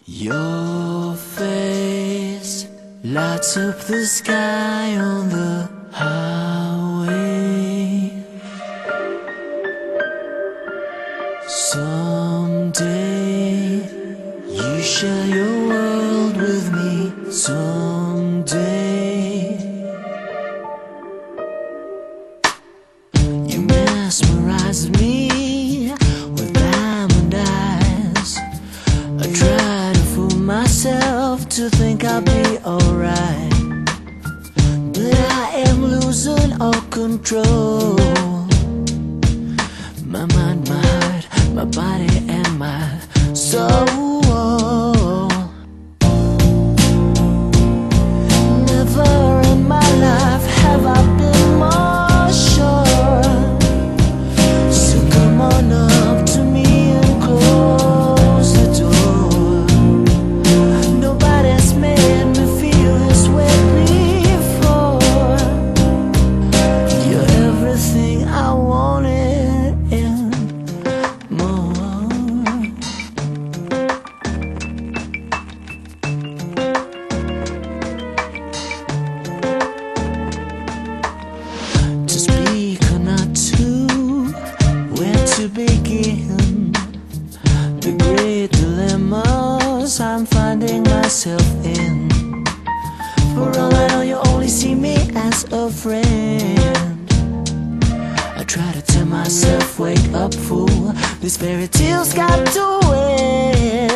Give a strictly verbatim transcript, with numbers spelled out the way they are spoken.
Your face lights up the sky on the highway. Someday you share your world with me. Someday you mesmerize me with diamond eyes. I try to fool myself to think I'll be alright, but I am losing all control. My mind, my heart, my body and my soul. Never in my life have I been more sure. So come on up to me and close the door. Nobody's made me feel this way before. You're everything I wanted and more. To speak or not to, where to begin? The great dilemmas I'm finding myself in. For all I know, you only see me as a friend. I try to tell myself, wake up fool, these fairy tales got to end.